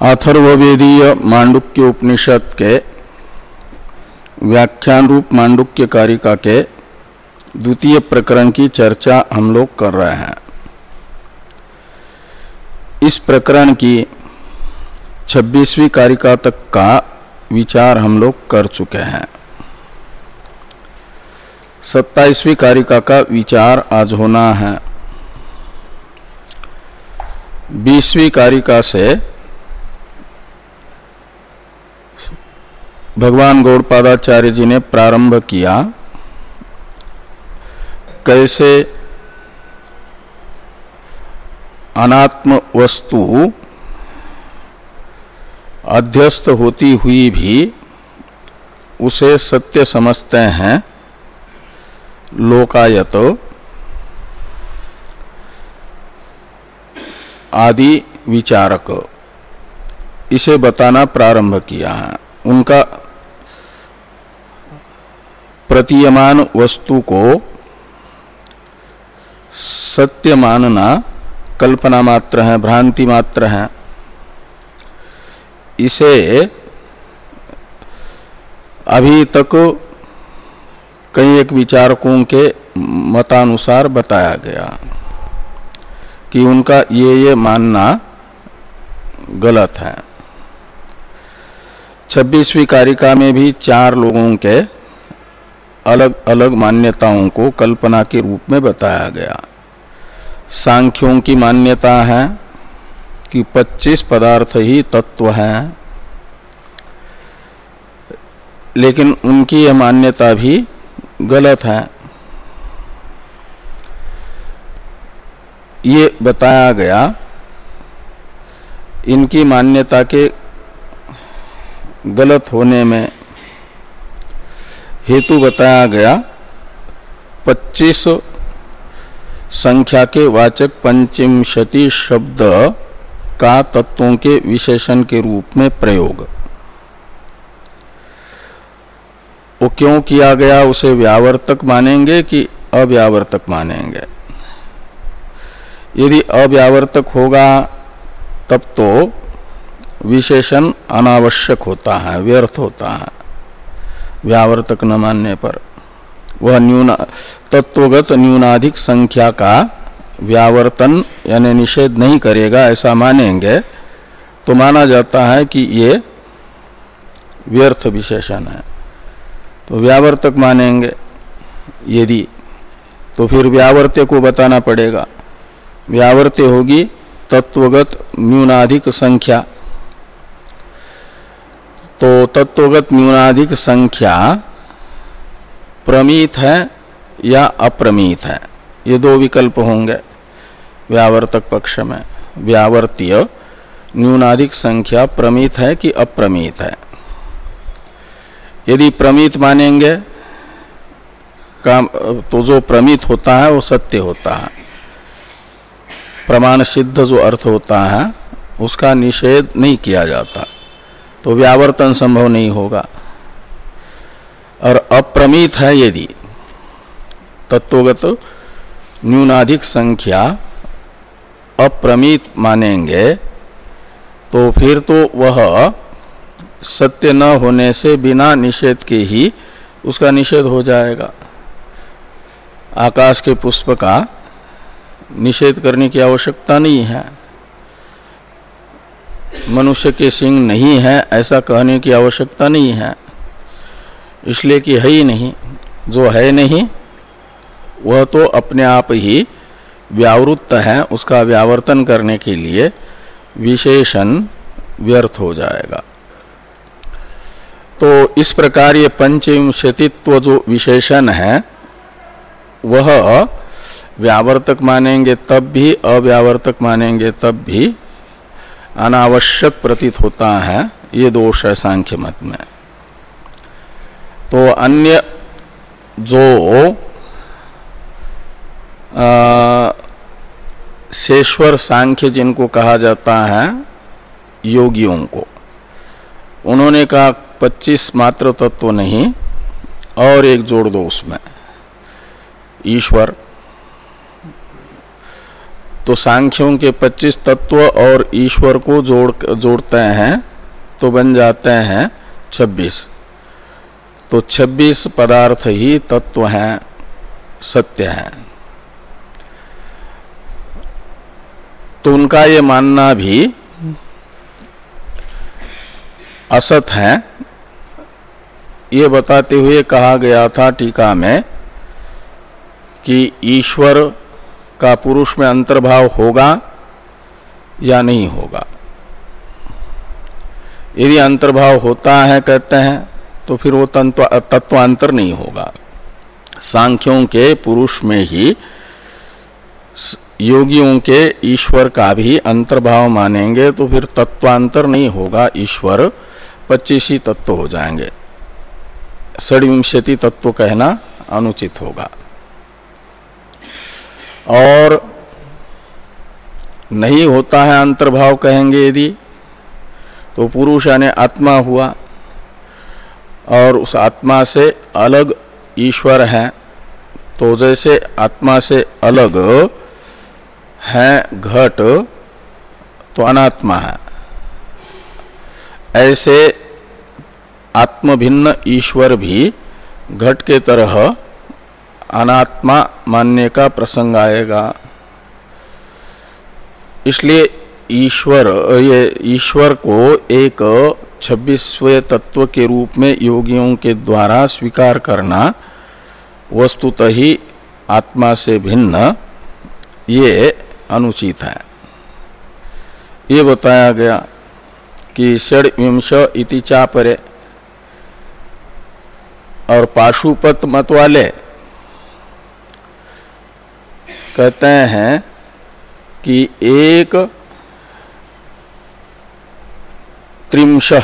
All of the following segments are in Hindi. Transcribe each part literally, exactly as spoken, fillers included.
अथर्ववेदीय मांडुक्य उपनिषद के व्याख्यान रूप मांडुक्य कारिका के द्वितीय प्रकरण की चर्चा हम लोग कर रहे हैं। इस प्रकरण की छब्बीसवीं कारिका तक का विचार हम लोग कर चुके हैं। सत्ताईसवीं कारिका का विचार आज होना है। बीसवीं कारिका से भगवान गौड़पादाचार्य जी ने प्रारंभ किया, कैसे अनात्म वस्तु अध्यस्त होती हुई भी उसे सत्य समझते हैं लोकायत आदि विचारक, इसे बताना प्रारंभ किया है। उनका प्रतीयमान वस्तु को सत्य मानना कल्पना मात्र है, भ्रांति मात्र है। इसे अभी तक कई एक विचारकों के मतानुसार बताया गया कि उनका ये ये मानना गलत है। छब्बीसवीं कारिका में भी चार लोगों के अलग अलग मान्यताओं को कल्पना के रूप में बताया गया। सांख्यों की मान्यता है कि पच्चीस पदार्थ ही तत्व हैं, लेकिन उनकी यह मान्यता भी गलत है। ये बताया गया, इनकी मान्यता के गलत होने में हेतु बताया गया, पच्चीस संख्या के वाचक पंचविंशति शब्द का तत्वों के विशेषण के रूप में प्रयोग। वो क्यों किया गया, उसे व्यावर्तक मानेंगे कि अव्यावर्तक मानेंगे? यदि अव्यावर्तक होगा तब तो विशेषण अनावश्यक होता है, व्यर्थ होता है। व्यावर्तक न मानने पर वह न्यून तत्वगत न्यूनाधिक संख्या का व्यावर्तन यानी निषेध नहीं करेगा, ऐसा मानेंगे तो माना जाता है कि ये व्यर्थ विशेषण है। तो व्यावर्तक मानेंगे यदि, तो फिर व्यावर्त्य को बताना पड़ेगा। व्यावर्त्य होगी तत्वगत न्यूनाधिक संख्या। तो तत्वगत न्यूनाधिक संख्या प्रमीत है या अप्रमीत है, ये दो विकल्प होंगे व्यावर्तक पक्ष में। व्यावर्तीय न्यूनाधिक संख्या प्रमीत है कि अप्रमीत है। यदि प्रमीत मानेंगे काम, तो जो प्रमीत होता है वो सत्य होता है। प्रमाण सिद्ध जो अर्थ होता है उसका निषेध नहीं किया जाता, तो व्यावर्तन संभव नहीं होगा। और अप्रमीत है यदि, तत्वगत न्यूनाधिक संख्या अप्रमीत मानेंगे तो फिर तो वह सत्य न होने से बिना निषेध के ही उसका निषेध हो जाएगा। आकाश के पुष्प का निषेध करने की आवश्यकता नहीं है, मनुष्य के सिंह नहीं है ऐसा कहने की आवश्यकता नहीं है, इसलिए कि है ही नहीं। जो है नहीं वह तो अपने आप ही व्यावृत्त है, उसका व्यावर्तन करने के लिए विशेषण व्यर्थ हो जाएगा। तो इस प्रकार ये पंचविंशतित्व जो विशेषण है वह व्यावर्तक मानेंगे तब भी, अव्यावर्तक मानेंगे तब भी अनावश्यक प्रतीत होता है। ये दोष है सांख्य मत में। तो अन्य जो शेश्वर सांख्य जिनको कहा जाता है योगियों को, उन्होंने कहा पच्चीस मात्र तत्व नहीं और एक जोड़ दो उसमें ईश्वर। तो सांख्यों के पच्चीस तत्व और ईश्वर को जोड़ जोड़ते हैं तो बन जाते हैं छब्बीस। तो छब्बीस पदार्थ ही तत्व हैं, सत्य हैं। तो उनका ये मानना भी असत है, ये बताते हुए कहा गया था टीका में कि ईश्वर का पुरुष में अंतर्भाव होगा या नहीं होगा। यदि अंतर्भाव होता है कहते हैं तो फिर वो तत्व तत्वांतर नहीं होगा। सांख्यों के पुरुष में ही योगियों के ईश्वर का भी अंतर्भाव मानेंगे तो फिर तत्वांतर नहीं होगा, ईश्वर पच्चीस ही तत्व हो जाएंगे। षड्विंशति तत्व कहना अनुचित होगा। और नहीं होता है अंतर्भाव कहेंगे यदि, तो पुरुष यानी आत्मा हुआ और उस आत्मा से अलग ईश्वर है। तो जैसे आत्मा से अलग है घट तो अनात्मा है, ऐसे आत्मभिन्न ईश्वर भी घट के तरह अनात्मा मानने का प्रसंग आएगा। इसलिए ईश्वर ये ईश्वर को एक छब्बीसवें तत्व के रूप में योगियों के द्वारा स्वीकार करना वस्तुतः ही आत्मा से भिन्न ये अनुचित है। ये बताया गया कि षड्विंश इति चापरे। और पाशुपत मत वाले कहते हैं कि एक त्रिंश,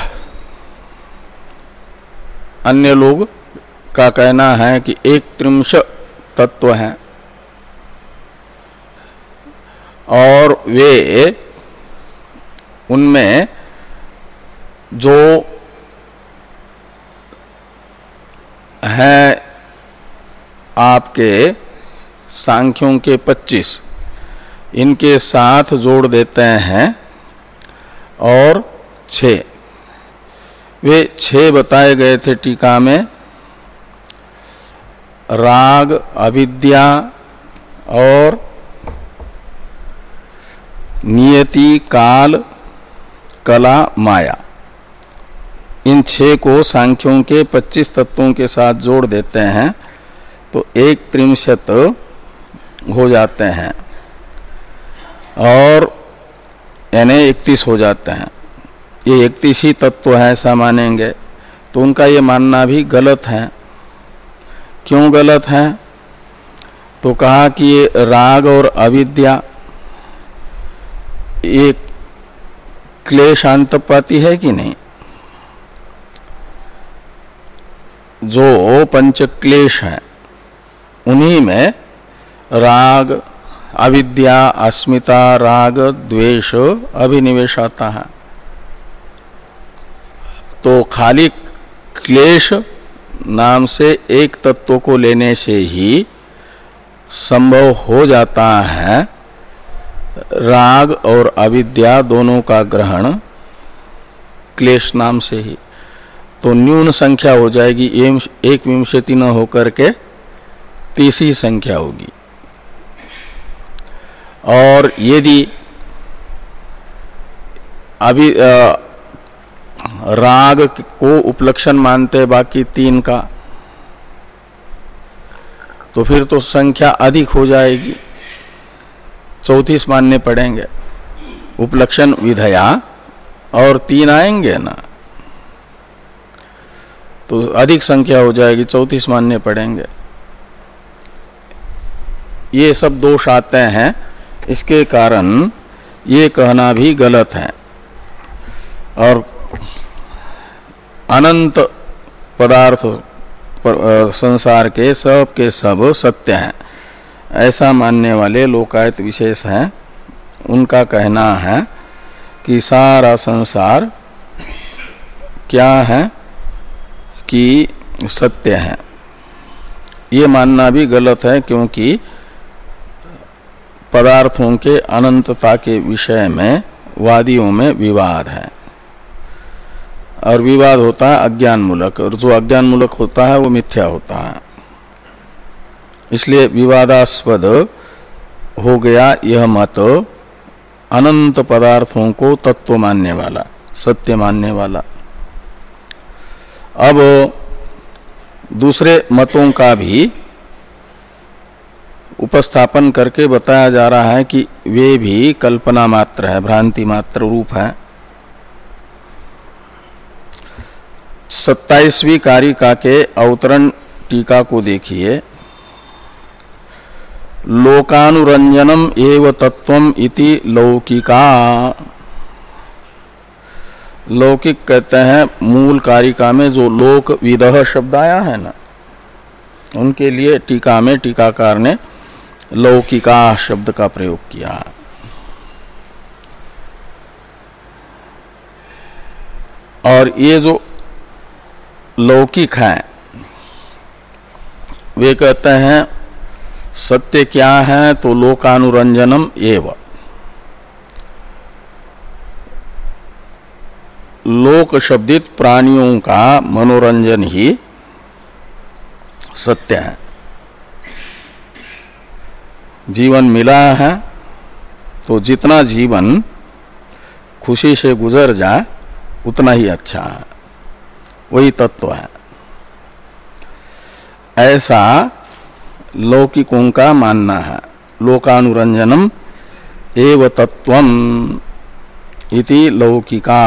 अन्य लोग का कहना है कि एक त्रिंश तत्व हैं और वे उनमें जो हैं आपके सांख्यों के पच्चीस, इनके साथ जोड़ देते हैं और छः, वे छः बताए गए थे टीका में। राग, अविद्या और नियति, काल, कला, माया, इन छह को सांख्यों के पच्चीस तत्वों के साथ जोड़ देते हैं तो एक त्रिंशत हो जाते हैं और यानी इकतीस हो जाते हैं। ये इकतीस ही तत्व है ऐसा मानेंगे तो उनका ये मानना भी गलत है। क्यों गलत है? तो कहा कि ये राग और अविद्या ये क्लेशांतपाती है कि नहीं। जो पंच क्लेश है उन्हीं में राग, अविद्या, अस्मिता, राग, द्वेष, अभिनिवेश आता है। तो खाली क्लेश नाम से एक तत्व को लेने से ही संभव हो जाता है राग और अविद्या दोनों का ग्रहण क्लेश नाम से ही। तो न्यून संख्या हो जाएगी, एक विंशति न होकर के तीसरी संख्या होगी। और यदि अभी आ, राग को उपलक्षण मानते बाकी तीन का तो फिर तो संख्या अधिक हो जाएगी, चौंतीस मानने पड़ेंगे। उपलक्षण विधया और तीन आएंगे ना तो अधिक संख्या हो जाएगी, चौंतीस मानने पड़ेंगे। ये सब दोष आते हैं, इसके कारण ये कहना भी गलत है। और अनंत पदार्थ पर, संसार के सब के सब सत्य हैं ऐसा मानने वाले लोकायत विशेष हैं। उनका कहना है कि सारा संसार क्या है कि सत्य है। ये मानना भी गलत है, क्योंकि पदार्थों के अनंतता के विषय में वादियों में विवाद है, और विवाद होता है अज्ञान मूलक, और जो अज्ञान मूलक होता है वो मिथ्या होता है। इसलिए विवादास्पद हो गया यह मत अनंत पदार्थों को तत्व मानने वाला, सत्य मानने वाला। अब दूसरे मतों का भी उपस्थापन करके बताया जा रहा है कि वे भी कल्पना मात्र है, भ्रांति मात्र रूप है। सत्ताईसवीं कारिका के अवतरण टीका को देखिए। लोकानुरंजनम एव तत्वम इति लौकिका। लौकिक कहते हैं मूल कारिका में जो लोक विदह शब्द आया है ना, उनके लिए टीका में टीकाकार ने लौकिका शब्द का प्रयोग किया। और ये जो लौकिक हैं वे कहते हैं सत्य क्या है, तो लोकानुरंजनम एव, लोक शब्दित प्राणियों का मनोरंजन ही सत्य है। जीवन मिला है तो जितना जीवन खुशी से गुजर जाए उतना ही अच्छा है, वही तत्व है। ऐसा लौकिकों का मानना है। लोकानुरंजनम एव तत्वम इति लौकिका।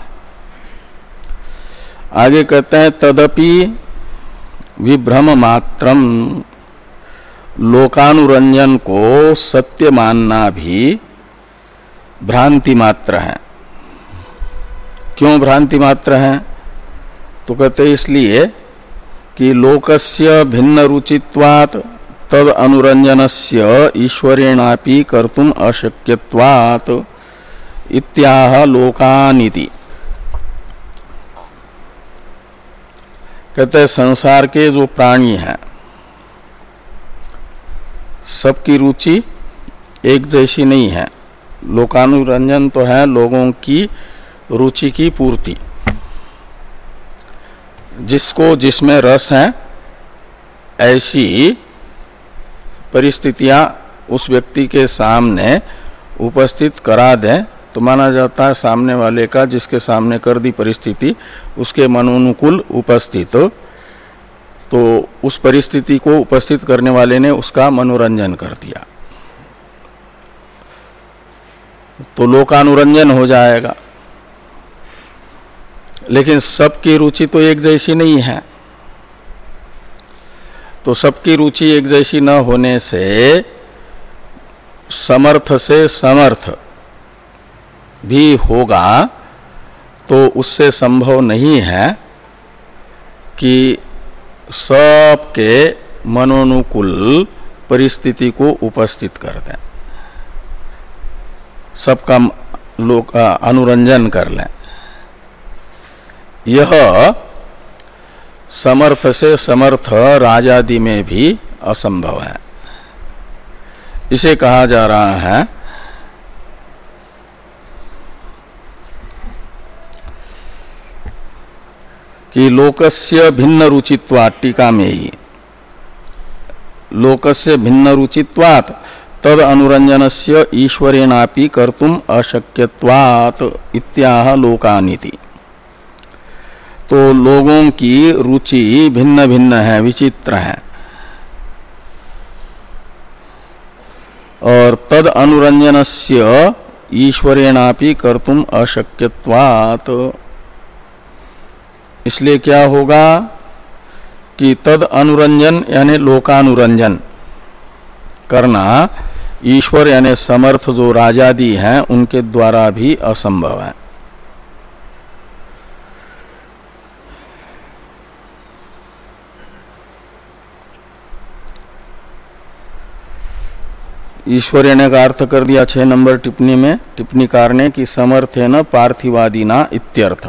आगे कहते हैं तदपि विभ्रम मात्रम। लोकानुरंजन को सत्य मानना भी भ्रांति मात्र है। क्यों भ्रांति मात्र है? तो कहते इसलिए कि लोकस्य भिन्न रुचित्वात् तद अनुरंजनस्य ईश्वरेणापि कर्तुम अशक्यत्वात् इत्याह लोकानिति। कहते संसार के जो प्राणी हैं सबकी रुचि एक जैसी नहीं है। लोकानुरंजन तो है लोगों की रुचि की पूर्ति, जिसको जिसमें रस है ऐसी परिस्थितियां उस व्यक्ति के सामने उपस्थित करा दें तो माना जाता है सामने वाले का, जिसके सामने कर दी परिस्थिति उसके मनोनुकूल उपस्थित, तो उस परिस्थिति को उपस्थित करने वाले ने उसका मनोरंजन कर दिया तो लोकानुरंजन हो जाएगा। लेकिन सबकी रुचि तो एक जैसी नहीं है, तो सबकी रुचि एक जैसी न होने से समर्थ से समर्थ भी होगा तो उससे संभव नहीं है कि सबके मनोनुकूल परिस्थिति को उपस्थित कर दें, सबका लोक अनुरंजन कर लें। यह समर्थ से समर्थ राजादि में भी असंभव है। इसे कहा जा रहा है कि लोकस्य भिन्न रुचित्वात्, टीका में ही लोकस्य भिन्न रुचित्वात् तद अनुरंजनस्य ईश्वरेणापि कर्तुम अशक्यत्वात् इत्याह लोकानिति। तो लोगों की रुचि भिन्न भिन्न है, विचित्र है, और तद अनुरंजनस्य ईश्वरेणापि कर्तुम अशक्यत्वात्। इसलिए क्या होगा कि तद अनुरंजन यानी लोकानुरंजन करना ईश्वर यानी समर्थ जो राजादि हैं उनके द्वारा भी असंभव है। ईश्वर ने का अर्थ कर दिया छह नंबर टिप्पणी में टिप्पणीकार ने कि समर्थेन पार्थिवादिना इत्यर्थ।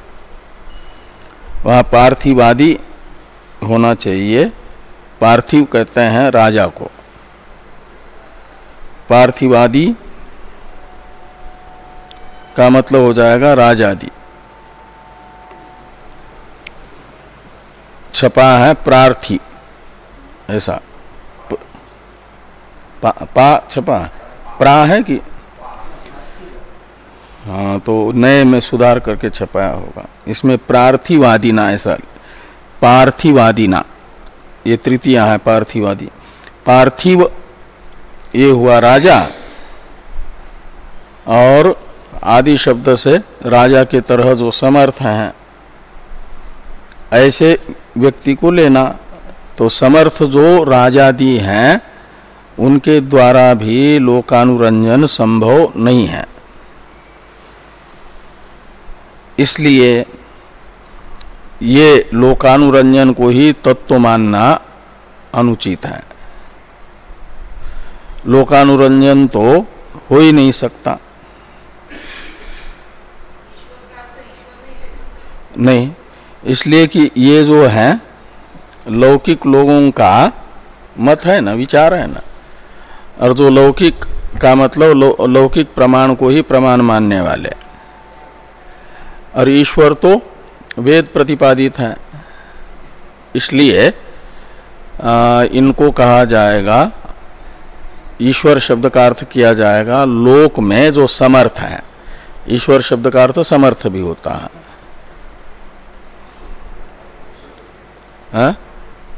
वहाँ पार्थिवादी होना चाहिए। पार्थिव कहते हैं राजा को, पार्थिवादि का मतलब हो जाएगा राजादि। छपा है प्रार्थी, ऐसा पा, पा छपा प्रा है कि हाँ, तो नए में सुधार करके छपाया होगा। इसमें प्रार्थिवादी ना, ऐसा पार्थिवादी ना, ये तृतीय है पार्थिवादी। पार्थिव ये हुआ राजा, और आदि शब्द से राजा के तरह जो समर्थ हैं ऐसे व्यक्ति को लेना। तो समर्थ जो राजादि हैं उनके द्वारा भी लोकानुरंजन संभव नहीं है, इसलिए ये लोकानुरंजन को ही तत्व मानना अनुचित है। लोकानुरंजन तो हो ही नहीं सकता। नहीं, इसलिए कि ये जो है लौकिक लोगों का मत है ना, विचार है ना, और जो लौकिक का मतलब लौ, लौकिक प्रमाण को ही प्रमाण मानने वाले, और ईश्वर तो वेद प्रतिपादित है, इसलिए आ, इनको कहा जाएगा, ईश्वर शब्द का अर्थ किया जाएगा लोक में जो समर्थ है। ईश्वर शब्द का अर्थ समर्थ भी होता है, है?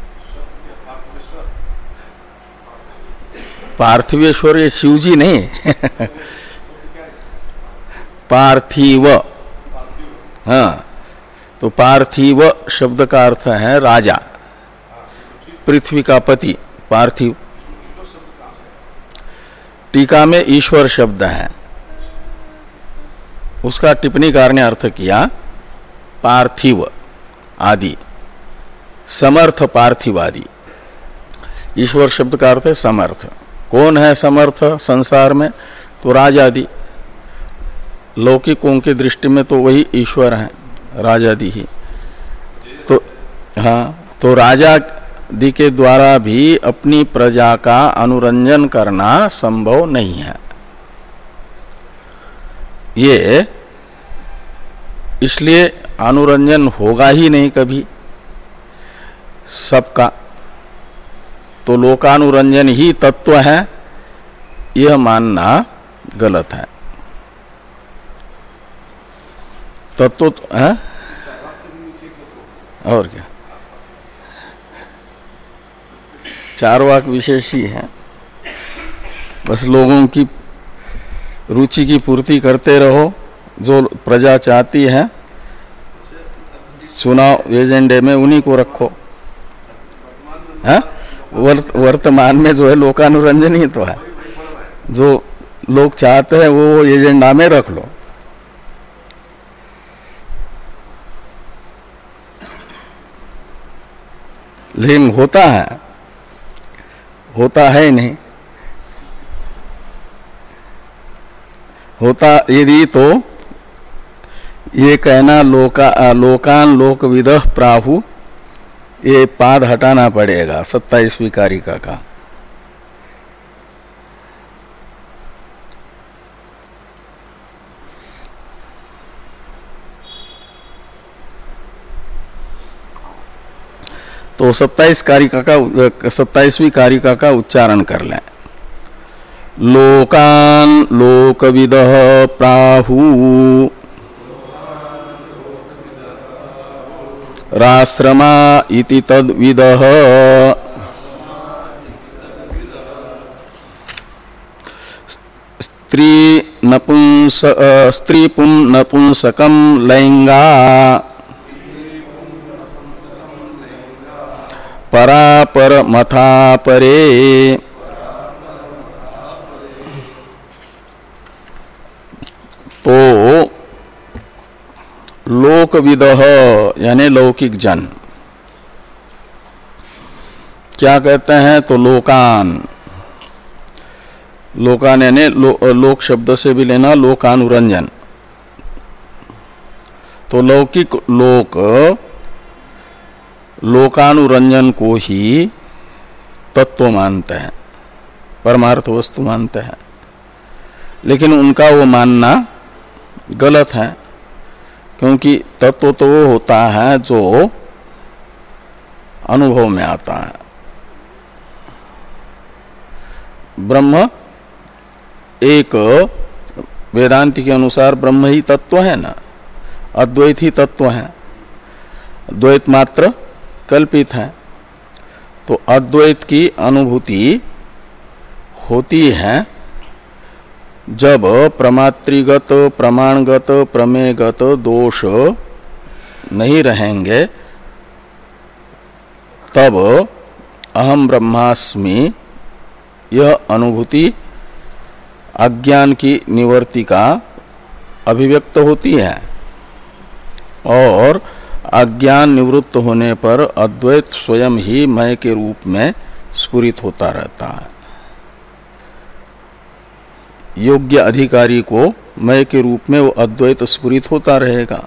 पार्थिवेश्वर ये शिव जी नहीं पार्थिव, हाँ, तो पार्थिव शब्द का अर्थ है राजा, पृथ्वी का पति पार्थिव। टीका में ईश्वर शब्द है, उसका टिप्पणीकार ने अर्थ किया पार्थिव आदि, समर्थ पार्थिव आदि। ईश्वर शब्द का अर्थ है समर्थ। कौन है समर्थ संसार में? तो राजादि। लौकिकों की दृष्टि में तो वही ईश्वर है, राजादि ही। तो हाँ, तो राजादि के द्वारा भी अपनी प्रजा का अनुरंजन करना संभव नहीं है। ये इसलिए अनुरंजन होगा ही नहीं कभी सबका। तो लोकानुरंजन ही तत्व है, यह मानना गलत है। तत्व तो है और क्या, चार वाक विशेष ही है, बस लोगों की रुचि की पूर्ति करते रहो। जो प्रजा चाहती है चुनाव एजेंडे में उन्हीं को रखो। है वर्त, वर्तमान में जो है लोकानुरंजन ही तो है, जो लोग चाहते हैं वो एजेंडा में रख लो। लेकिन होता है होता है नहीं, होता यदि तो ये कहना लोका लोकान लोकविदः प्राहु, ये पाद हटाना पड़ेगा सत्ताईसवीं कारिका का। तो सत्ताईस कारिका का सत्ताईसवीं कारिका का उच्चारण कर लें। लोकान लोकविदः प्राहु राश्रमा इति तद्विदः स्त्री नपुंस स्त्री पुं नपुंसकम लैंगा परापर मथा परे। तो लोकविदः यानी लौकिक जन क्या कहते हैं? तो लोकान, लोकान यानी लो, लोक शब्द से भी लेना लोकानुरंजन। तो लौकिक लोक लोकानुरंजन को ही तत्व मानते हैं, परमार्थ वस्तु मानते हैं। लेकिन उनका वो मानना गलत है, क्योंकि तत्व तो वो होता है जो अनुभव में आता है। ब्रह्म एक वेदांति के अनुसार ब्रह्म ही तत्व है ना, अद्वैत ही तत्व है, द्वैत मात्र कल्पित है। तो अद्वैत की अनुभूति होती है जब प्रमात्रिगत प्रमाणगत प्रमेयगत दोष नहीं रहेंगे, तब अहम ब्रह्मास्मि यह अनुभूति अज्ञान की निवृत्ति का अभिव्यक्त होती है, और अज्ञान निवृत्त होने पर अद्वैत स्वयं ही मय के रूप में स्फुरित होता रहता है। योग्य अधिकारी को मय के रूप में वो अद्वैत स्फुरित होता रहेगा।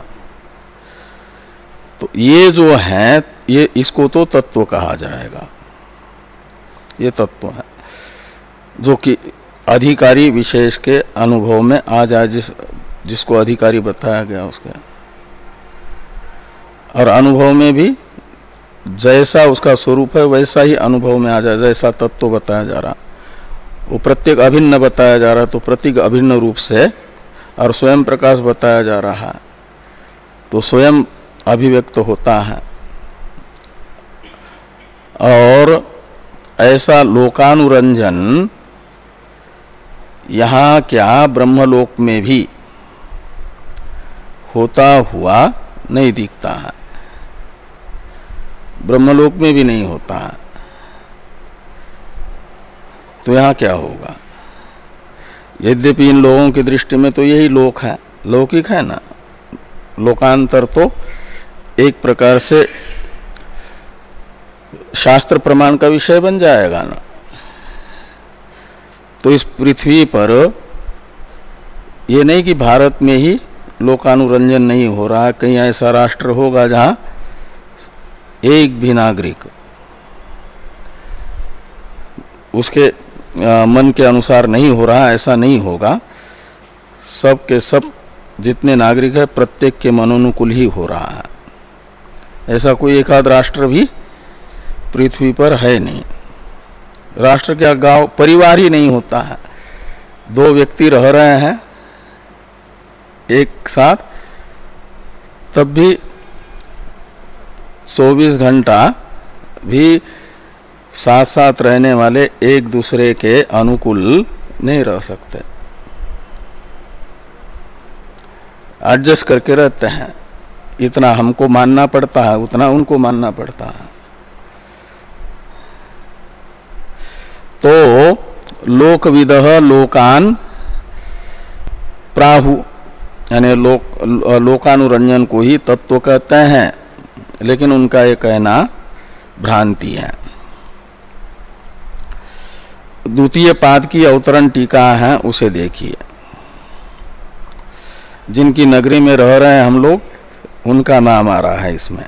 तो ये जो है, ये इसको तो तत्व कहा जाएगा। ये तत्व है जो कि अधिकारी विशेष के अनुभव में आ जाए, जिस जिसको अधिकारी बताया गया उसके, और अनुभव में भी जैसा उसका स्वरूप है वैसा ही अनुभव में आ जाए। जैसा तत्व बताया जा रहा वो प्रत्येक अभिन्न बताया जा रहा, तो प्रत्येक अभिन्न रूप से, और स्वयं प्रकाश बताया जा रहा है तो स्वयं अभिव्यक्त होता है। और ऐसा लोकानुरंजन यहाँ क्या ब्रह्मलोक में भी होता हुआ नहीं दिखता है, ब्रह्मलोक में भी नहीं होता है। तो यहाँ क्या होगा? यद्यपि इन लोगों की दृष्टि में तो यही लोक है, लौकिक है ना। लोकांतर तो एक प्रकार से शास्त्र प्रमाण का विषय बन जाएगा ना। तो इस पृथ्वी पर ये नहीं कि भारत में ही लोकानुरंजन नहीं हो रहा है, कहीं ऐसा राष्ट्र होगा जहां एक भी नागरिक उसके आ, मन के अनुसार नहीं हो रहा, ऐसा नहीं होगा। सब के सब जितने नागरिक है प्रत्येक के मनोनुकूल ही हो रहा है। ऐसा कोई एक आध राष्ट्र भी पृथ्वी पर है नहीं। राष्ट्र क्या, गांव परिवार ही नहीं होता है। दो व्यक्ति रह रहे हैं एक साथ, तब भी चौबीस घंटा भी साथ साथ रहने वाले एक दूसरे के अनुकूल नहीं रह सकते, एडजस्ट करके रहते हैं। इतना हमको मानना पड़ता है, उतना उनको मानना पड़ता है। तो लोकविदः लोकान प्राहु, यानी लोक लोकानुरंजन को ही तत्व कहते हैं, लेकिन उनका ये कहना भ्रांति है। द्वितीय पाद की अवतरण टीका है, उसे देखिए। जिनकी नगरी में रह रहे हैं हम लोग, उनका नाम आ रहा है इसमें।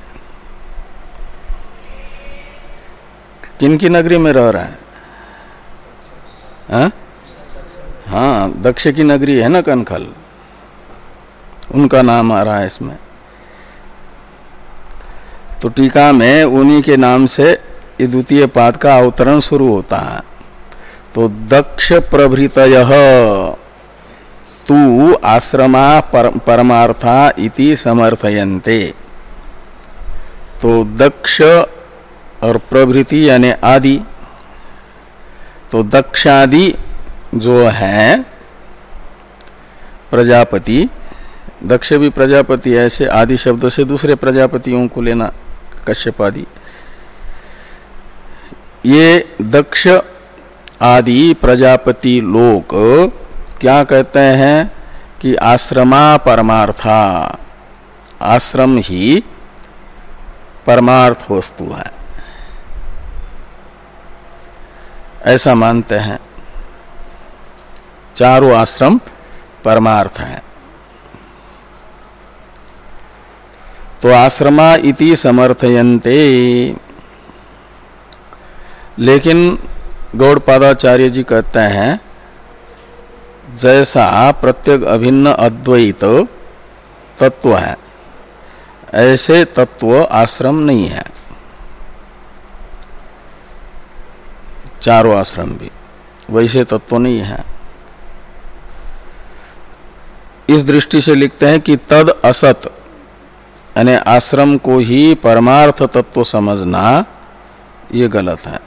किनकी नगरी में रह रहे हैं? हाँ हाँ, दक्ष की नगरी है ना कनखल, उनका नाम आ रहा है इसमें। तो टीका में उन्हीं के नाम से ये द्वितीय पाद का अवतरण शुरू होता है। तो दक्ष प्रभृतयः तू आश्रमा पर, परमार्था इति समर्थयन्ते। तो दक्ष और प्रभृति यानी आदि, तो दक्षादि जो है प्रजापति, दक्ष भी प्रजापति, ऐसे आदि शब्द से दूसरे प्रजापतियों को लेना, कश्यप आदि। ये दक्ष आदि प्रजापति लोग क्या कहते हैं कि आश्रमा परमार्था, आश्रम ही परमार्थ वस्तु है, ऐसा मानते हैं। चारों आश्रम परमार्थ है। तो आश्रमा इति समर्थयन्ते। लेकिन गौड़पादाचार्य जी कहते हैं जैसा प्रत्येक अभिन्न अद्वैत तत्व है, ऐसे तत्व आश्रम नहीं है। चारों आश्रम भी वैसे तत्व नहीं है। इस दृष्टि से लिखते हैं कि तद असत, यानी आश्रम को ही परमार्थ तत्व समझना ये गलत है।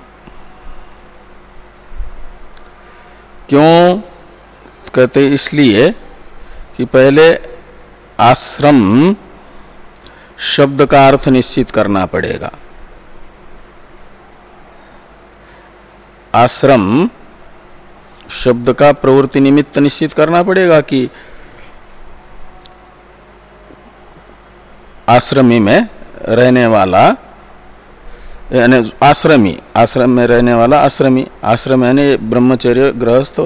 क्यों कहते? इसलिए कि पहले आश्रम शब्द का अर्थ निश्चित करना पड़ेगा। आश्रम शब्द का प्रवृत्ति निमित्त निश्चित करना पड़ेगा कि आश्रमी में रहने वाला, यानी आश्रमी, आश्रम में रहने वाला आश्रमी, आश्रम यानी ब्रह्मचर्य, गृहस्थ,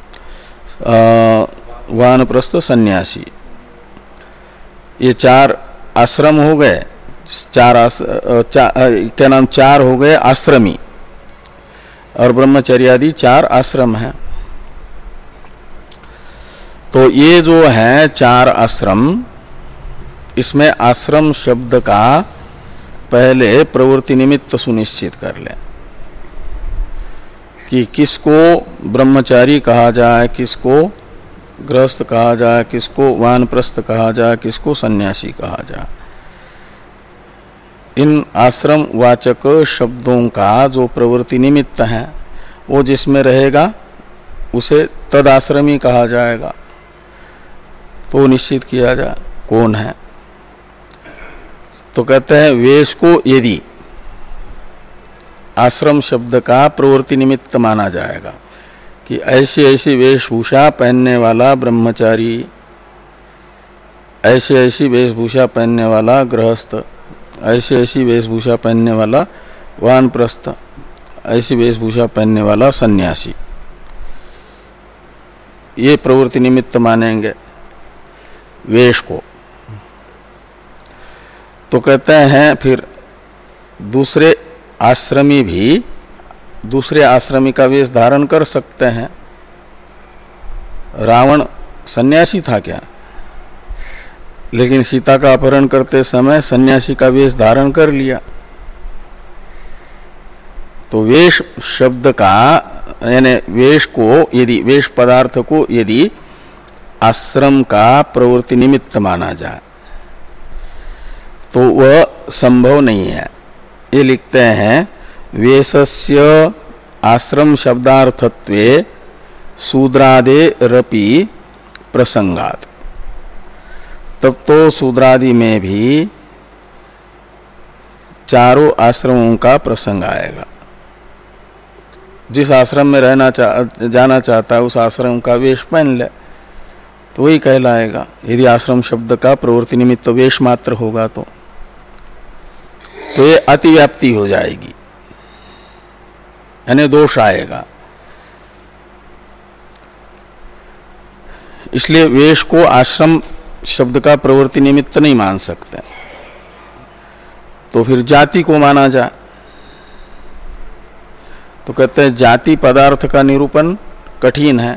वानप्रस्थ, सन्यासी, ये चार आश्रम हो गए। चार आस, चा, क्या नाम चार हो गए आश्रमी, और ब्रह्मचर्य आदि चार आश्रम हैं। तो ये जो है चार आश्रम, इसमें आश्रम शब्द का पहले प्रवृत्ति निमित्त सुनिश्चित कर लें कि किसको ब्रह्मचारी कहा जाए, किसको गृहस्थ कहा जाए, किसको वानप्रस्थ कहा जाए, किसको सन्यासी कहा जाए। इन आश्रम वाचक शब्दों का जो प्रवृत्ति निमित्त है वो जिसमें रहेगा उसे तदाश्रमी कहा जाएगा। तो निश्चित किया जाए कौन है। तो कहते हैं वेश को यदि आश्रम शब्द का प्रवृत्ति निमित्त माना जाएगा कि ऐसी ऐसी वेशभूषा पहनने वाला ब्रह्मचारी, ऐसी ऐसी वेशभूषा पहनने वाला गृहस्थ, ऐसी ऐसी वेशभूषा पहनने वाला वानप्रस्थ, ऐसी वेशभूषा पहनने वाला सन्यासी, ये प्रवृत्ति निमित्त मानेंगे वेश को। तो कहते हैं फिर दूसरे आश्रमी भी दूसरे आश्रमी का वेश धारण कर सकते हैं। रावण सन्यासी था क्या? लेकिन सीता का अपहरण करते समय सन्यासी का वेश धारण कर लिया। तो वेश शब्द का यानी वेश को यदि वेश पदार्थ को यदि आश्रम का प्रवृत्ति निमित्त माना जाए तो वह संभव नहीं है। ये लिखते हैं वेशस्य आश्रम शब्दार्थत्वे शूद्रादे रपि प्रसंगात। तब तो शूद्रादि में भी चारों आश्रमों का प्रसंग आएगा। जिस आश्रम में रहना चाह जाना चाहता है उस आश्रम का वेश पहन ले तो वही कहलाएगा। यदि आश्रम शब्द का प्रवृत्ति निमित्त वेश मात्र होगा तो तो ये अतिव्याप्ति हो जाएगी, यानी दोष आएगा। इसलिए वेश को आश्रम शब्द का प्रवृत्ति निमित्त नहीं मान सकते। तो फिर जाति को माना जाए तो कहते हैं जाति पदार्थ का निरूपण कठिन है।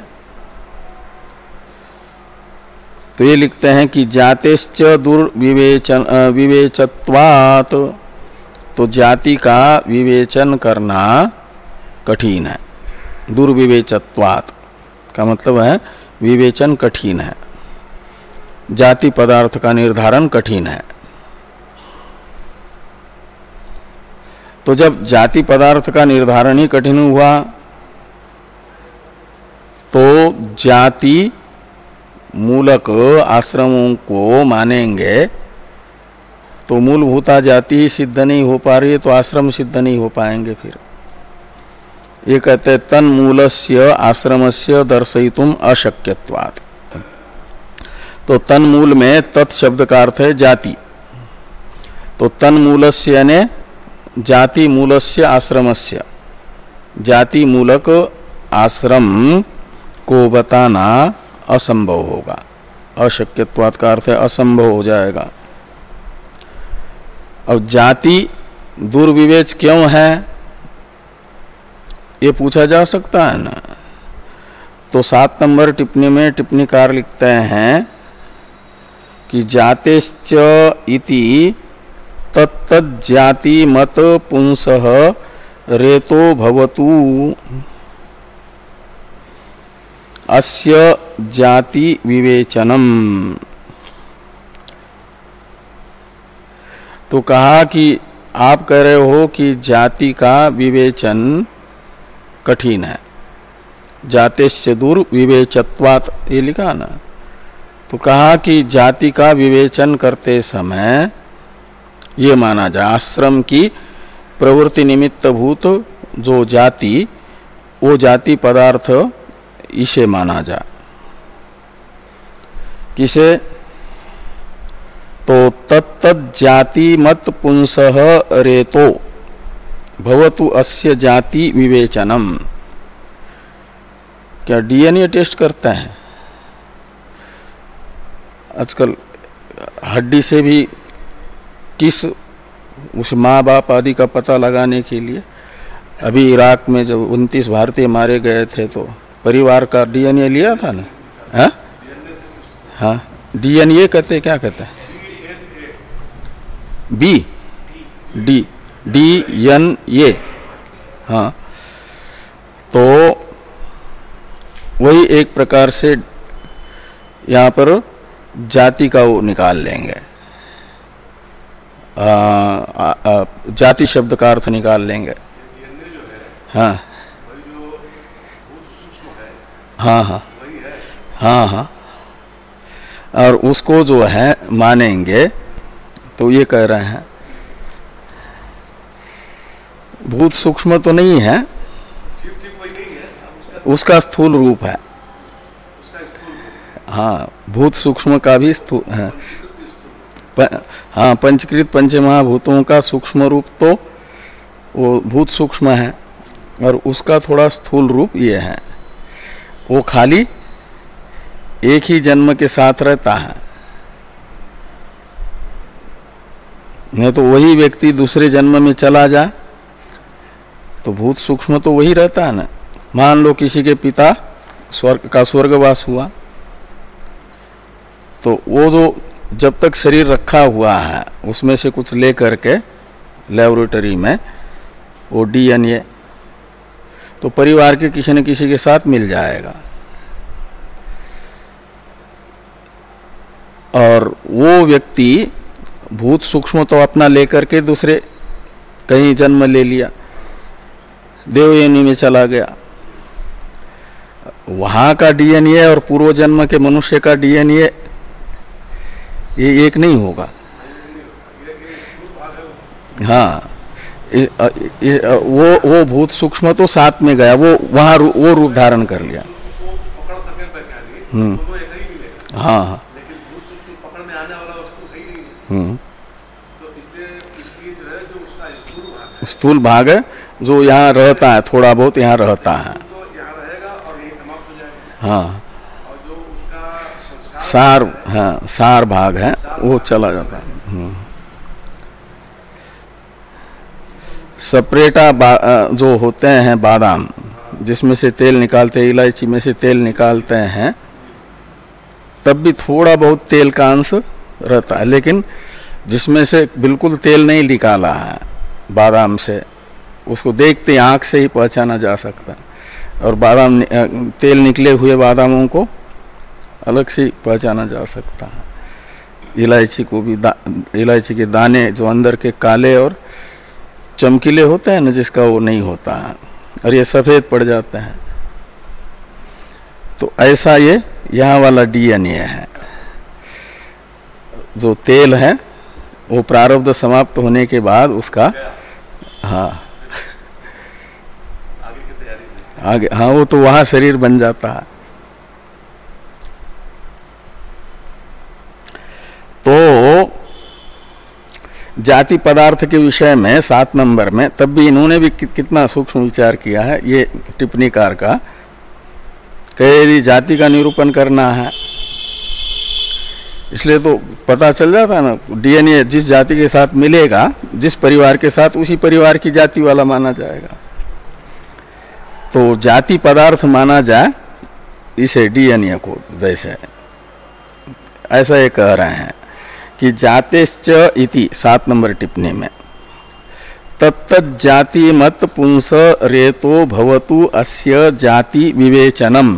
तो ये लिखते हैं कि जातेश्च दुर्विवेचन विवेचत्वात्, तो जाति का विवेचन करना कठिन है। दुर्विवेचत्वात् का मतलब है विवेचन कठिन है, जाति पदार्थ का निर्धारण कठिन है। तो जब जाति पदार्थ का निर्धारण ही कठिन हुआ तो जाति मूलक आश्रमों को मानेंगे तो मूलभूता जाति ही सिद्ध नहीं हो पा रही है तो आश्रम सिद्ध नहीं हो पाएंगे। फिर ये कहते हैं तन मूलस्य आश्रमस्य दर्शयितुम अशक्यत्वात्। तो तन मूल में तत् शब्द का अर्थ है जाति। तो तन मूलस्य यानी जाति मूलस्य आश्रमस्य, जाति मूलक आश्रम को बताना असंभव होगा। अशक्यत्वात् का अर्थ है असंभव हो जाएगा। अब जाति दुर्विवेच क्यों है ये पूछा जा सकता है ना। तो तो सात नंबर टिप्पणी में टिप्पणीकार लिखते हैं कि जातेश्च इति तत्तद जाति मत पुंसः रेतो भवतु अस्य जाति विवेचनम। तो कहा कि आप कह रहे हो कि जाति का विवेचन कठिन है, जातेश्च दूर विवेचत्वात्, ये लिखा ना। तो कहा कि जाति का विवेचन करते समय ये माना जाए आश्रम की प्रवृत्ति निमित्त भूत जो जाति, वो जाति पदार्थ इसे माना जाए। किसे? तो तत्तद जाति मत पुंसः रेतो भवतु अस्य जाति विवेचनम। क्या डीएनए टेस्ट करते हैं आजकल? हड्डी से भी किस उस माँ बाप आदि का पता लगाने के लिए, अभी इराक में जब उनतीस भारतीय मारे गए थे तो परिवार का डीएनए लिया था ना। हाँ हाँ, डीएनए कहते क्या कहते हैं? B D D N A. हाँ, तो वही एक प्रकार से यहाँ पर जाति का वो निकाल लेंगे, आ, आ, आ, जाति शब्द का अर्थ निकाल लेंगे। हाँ हाँ हाँ हाँ हाँ, और उसको जो है मानेंगे तो ये कह रहे हैं भूत सूक्ष्म तो नहीं है, उसका स्थूल रूप है। हाँ, भूत सूक्ष्म का भी स्थूल है। प, हाँ, पंचकृत पंचमहाभूतों का सूक्ष्म रूप तो वो भूत सूक्ष्म है, और उसका थोड़ा स्थूल रूप ये है। वो खाली एक ही जन्म के साथ रहता है, नहीं तो वही व्यक्ति दूसरे जन्म में चला जाए तो भूत सूक्ष्म तो वही रहता है ना। मान लो किसी के पिता स्वर्ग का स्वर्गवास हुआ, तो वो जो जब तक शरीर रखा हुआ है उसमें से कुछ ले करके लेबोरेटरी में वो डीएनए तो परिवार के किसी न किसी के साथ मिल जाएगा, और वो व्यक्ति भूत सूक्ष्म तो अपना लेकर के दूसरे कहीं जन्म ले लिया, देवयोनि में चला गया, वहां का डीएनए और पूर्व जन्म के मनुष्य का डीएनए ये एक नहीं होगा। हाँ, इ, इ, वो वो भूत सूक्ष्म तो साथ में गया, वो वहां वो रूप धारण कर लिया। हम्म, हाँ हाँ, हम्म, स्थूल भाग है जो यहाँ रहता है, थोड़ा बहुत यहाँ रहता है। हाँ, सार, हाँ सार भाग है वो चला जाता है। सपरेटा जो होते हैं बादाम, जिसमें से तेल निकालते हैं, इलायची में से तेल निकालते हैं, तब भी थोड़ा बहुत तेल का अंश रहता है, लेकिन जिसमें से बिल्कुल तेल नहीं निकाला है बादाम से, उसको देखते आँख से ही पहचाना जा सकता है, और बादाम तेल निकले हुए बादामों को अलग से पहचाना जा सकता है। इलायची को भी, इलायची के दाने जो अंदर के काले और चमकीले होते हैं ना, जिसका वो नहीं होता है, और ये सफ़ेद पड़ जाते हैं। तो ऐसा ये यहाँ वाला डीएनए है। जो तेल है वो प्रारब्ध समाप्त होने के बाद उसका, हाँ आगे, हाँ वो तो वहाँ शरीर बन जाता है। तो जाति पदार्थ के विषय में सात नंबर में तब भी इन्होंने भी कि, कितना सूक्ष्म विचार किया है ये टिप्पणीकार का, कि यदि जाति का निरूपण करना है, इसलिए तो पता चल जाता है ना, डीएनए जिस जाति के साथ मिलेगा, जिस परिवार के साथ, उसी परिवार की जाति वाला माना जाएगा। तो जाति पदार्थ माना जाए इसे डीएनए को जैसे ऐसा ये कह रहे हैं कि जातेश्च इति सात नंबर टिप्पणी में तत्तत् जाति मत पुंस रेतो भवतु अस्य जाति विवेचनम।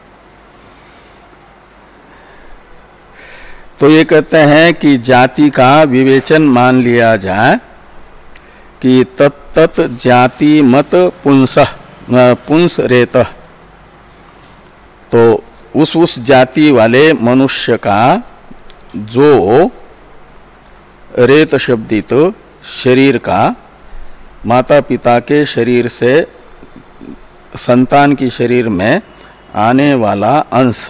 तो ये कहते हैं कि जाति का विवेचन मान लिया जाए कि तत्तत् जाति मत पुंस पुंस रेत, तो उस उस जाति वाले मनुष्य का जो रेत शब्दित शरीर का माता पिता के शरीर से संतान की शरीर में आने वाला अंश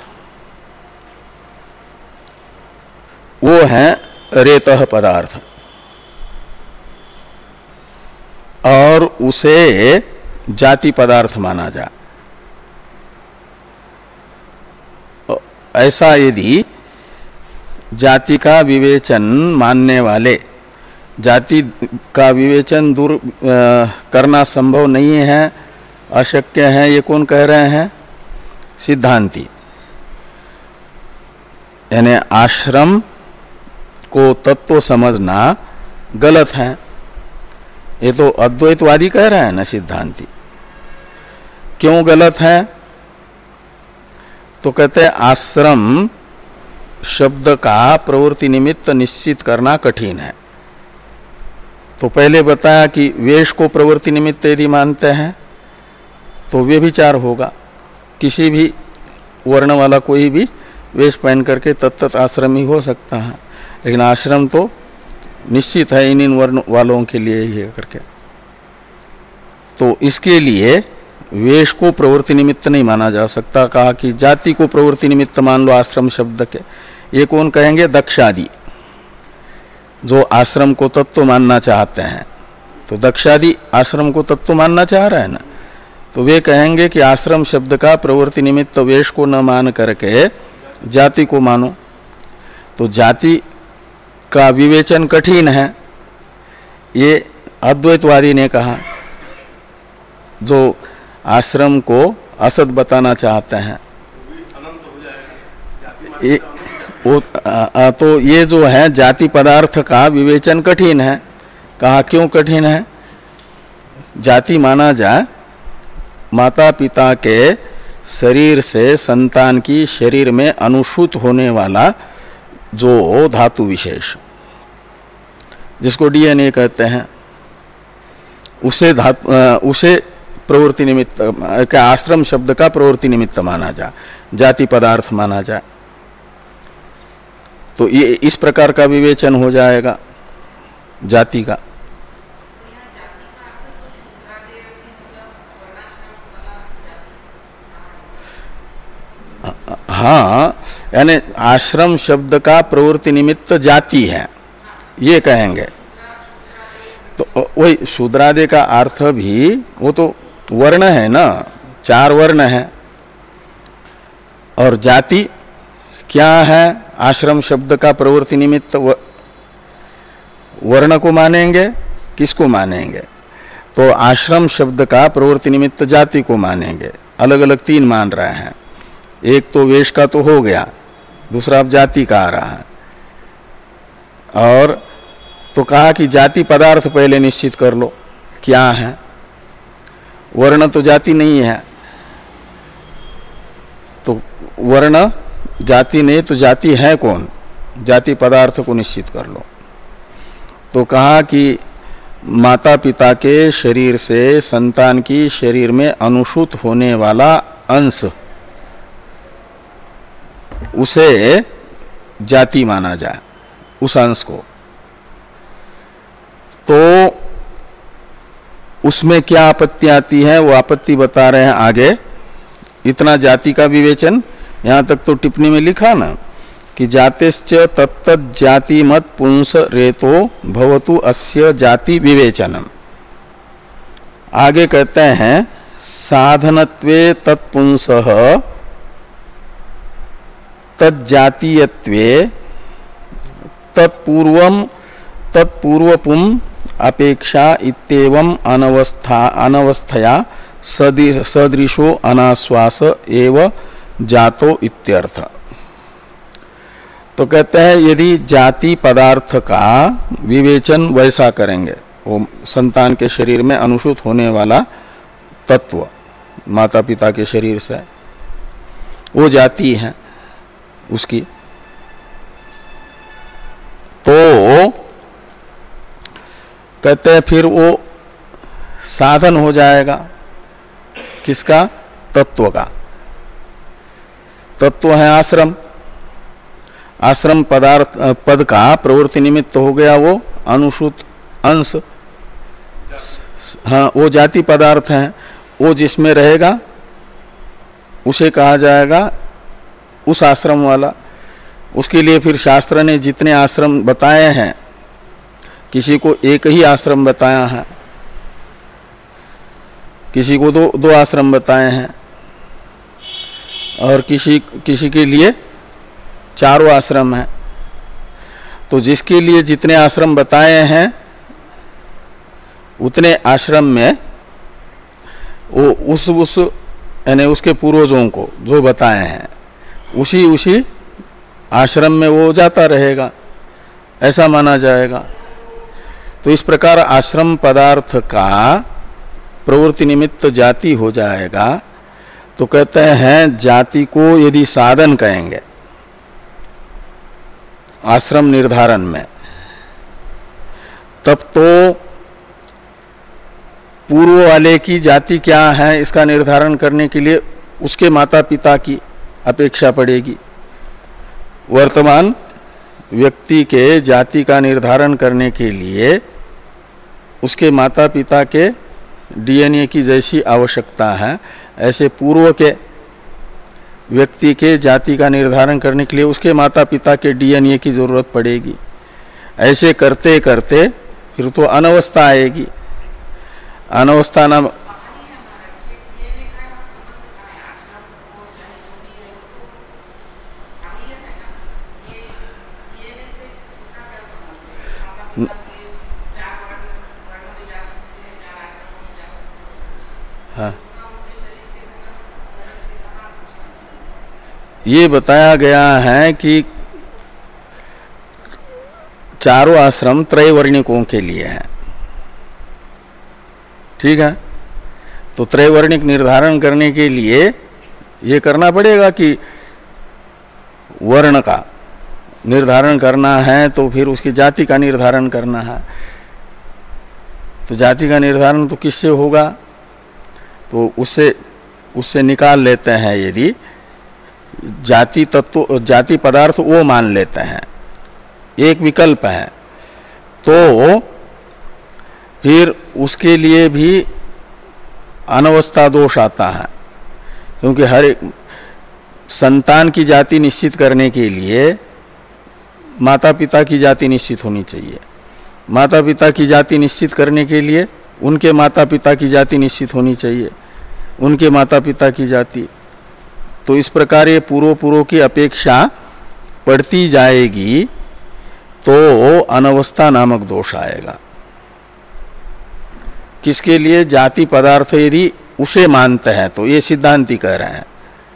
वो है रेतः पदार्थ, और उसे जाति पदार्थ माना जा। ऐसा यदि जाति का विवेचन मानने वाले, जाति का विवेचन दूर करना संभव नहीं है, अशक्य है, ये कौन कह रहे हैं? सिद्धांती। यानी आश्रम को तत्व समझना गलत है, ये तो अद्वैतवादी कह रहे हैं ना सिद्धांती। क्यों गलत है? तो कहते हैं आश्रम शब्द का प्रवृत्ति निमित्त निश्चित करना कठिन है। तो पहले बताया कि वेश को प्रवृत्ति निमित्त यदि मानते हैं तो व्यभिचार होगा। किसी भी वर्ण वाला कोई भी वेश पहन करके तत्त आश्रमी हो सकता है, लेकिन आश्रम तो निश्चित है इन इन वर्ण वालों के लिए ही है करके। तो इसके लिए वेश को प्रवृत्ति निमित्त नहीं माना जा सकता। कहा कि जाति को प्रवृत्ति निमित्त मान लो आश्रम शब्द के। ये कौन कहेंगे? दक्षादि, जो आश्रम को तत्व मानना चाहते हैं। तो दक्षादि आश्रम को तत्व मानना चाह रहे हैं ना, तो वे कहेंगे कि आश्रम शब्द का प्रवृत्ति निमित्त वेश को न मान करके जाति को मानो। तो जाति का विवेचन कठिन है, ये अद्वैतवादी ने कहा, जो आश्रम को असत बताना चाहते हैं। ये वो, आ, तो ये जो है जाति पदार्थ का विवेचन कठिन है। कहा क्यों कठिन है? जाति माना जाए माता पिता के शरीर से संतान की शरीर में अनुसूत होने वाला जो धातु विशेष, जिसको डीएनए कहते हैं, उसे धातु उसे प्रवृत्ति निमित्त का आश्रम शब्द का प्रवृत्ति निमित्त माना जा, जाति पदार्थ माना जाए। तो ये इस प्रकार का विवेचन हो जाएगा जाति का। हाँ, यानी आश्रम शब्द का प्रवृत्ति निमित्त जाति है, ये कहेंगे। तो वही शूद्रादि का अर्थ भी वो तो वर्ण है ना, चार वर्ण है। और जाति क्या है? आश्रम शब्द का प्रवृत्ति निमित्त वर्ण को मानेंगे, किसको मानेंगे? तो आश्रम शब्द का प्रवृत्ति निमित्त जाति को मानेंगे। अलग अलग तीन मान रहे हैं। एक तो वेश का तो हो गया, दूसरा अब जाति का आ रहा है। और तो कहा कि जाति पदार्थ पहले निश्चित कर लो क्या है। वर्ण तो जाति नहीं है, तो वर्ण जाति नहीं, तो जाति है कौन? जाति पदार्थ को निश्चित कर लो। तो कहा कि माता पिता के शरीर से संतान की शरीर में अनुसूत होने वाला अंश, उसे जाति माना जाए, उस अंश को। तो उसमें क्या आपत्ति आती है, वो आपत्ति बता रहे हैं आगे। इतना जाति का विवेचन, यहां तक तो टिप्पणी में लिखा ना कि जातेश्च तत्तत् जाति मत पुंस रेतो भवतु अस्य जाति विवेचनम। आगे कहते हैं साधनत्वे तत्पुंसः तज्जातीयत्वे तत्पूर्वम तत्पूर्वपुम अपेक्षा इत्येवं अनवस्था अनवस्थया सदृशो अनाश्वास एव जातो इत्यर्थ। तो कहते हैं यदि जाति पदार्थ का विवेचन वैसा करेंगे, वो संतान के शरीर में अनुसूत होने वाला तत्व माता पिता के शरीर से वो जाति है उसकी, तो कहते हैं फिर वो साधन हो जाएगा किसका? तत्व का। तत्व है आश्रम। आश्रम पदार्थ पद का प्रवृत्ति निमित्त हो गया वो अनुसूत अंश। हाँ, वो जाति पदार्थ है। वो जिसमें रहेगा उसे कहा जाएगा उस आश्रम वाला। उसके लिए फिर शास्त्र ने जितने आश्रम बताए हैं, किसी को एक ही आश्रम बताया है, किसी को दो दो आश्रम बताए हैं, और किसी किसी के लिए चारों आश्रम हैं। तो जिसके लिए जितने आश्रम बताए हैं उतने आश्रम में वो उस उस यानी उसके पूर्वजों को जो बताए हैं उसी उसी आश्रम में वो जाता रहेगा, ऐसा माना जाएगा। तो इस प्रकार आश्रम पदार्थ का प्रवृत्ति निमित्त जाति हो जाएगा। तो कहते हैं जाति को यदि साधन कहेंगे आश्रम निर्धारण में, तब तो पूर्व वाले की जाति क्या है इसका निर्धारण करने के लिए उसके माता पिता की अपेक्षा पड़ेगी। वर्तमान व्यक्ति के जाति का निर्धारण करने के लिए उसके माता पिता के डीएनए की जैसी आवश्यकता है, ऐसे पूर्व के व्यक्ति के जाति का निर्धारण करने के लिए उसके माता पिता के डीएनए की जरूरत पड़ेगी। ऐसे करते करते फिर तो अनवस्था आएगी। अनवस्था नाम हाँ, ये बताया गया है कि चारों आश्रम त्रैवर्णिकों के लिए है। ठीक है, तो त्रैवर्णिक निर्धारण करने के लिए ये करना पड़ेगा कि वर्ण का निर्धारण करना है, तो फिर उसकी जाति का निर्धारण करना है। तो जाति का निर्धारण तो किससे होगा? तो उससे उससे निकाल लेते हैं। यदि जाति तत्व जाति पदार्थ वो मान लेते हैं, एक विकल्प है, तो फिर उसके लिए भी अनवस्था दोष आता है। क्योंकि हर एक संतान की जाति निश्चित करने के लिए माता पिता की जाति निश्चित होनी चाहिए। माता पिता की जाति निश्चित करने के लिए उनके माता पिता की जाति निश्चित होनी चाहिए, उनके माता पिता की जाति। तो इस प्रकार ये पूर्व पूर्व की अपेक्षा पड़ती जाएगी, तो अनवस्था नामक दोष आएगा। किसके लिए? जाति पदार्थ यदि उसे मानते हैं, तो ये सिद्धांती कह रहे हैं।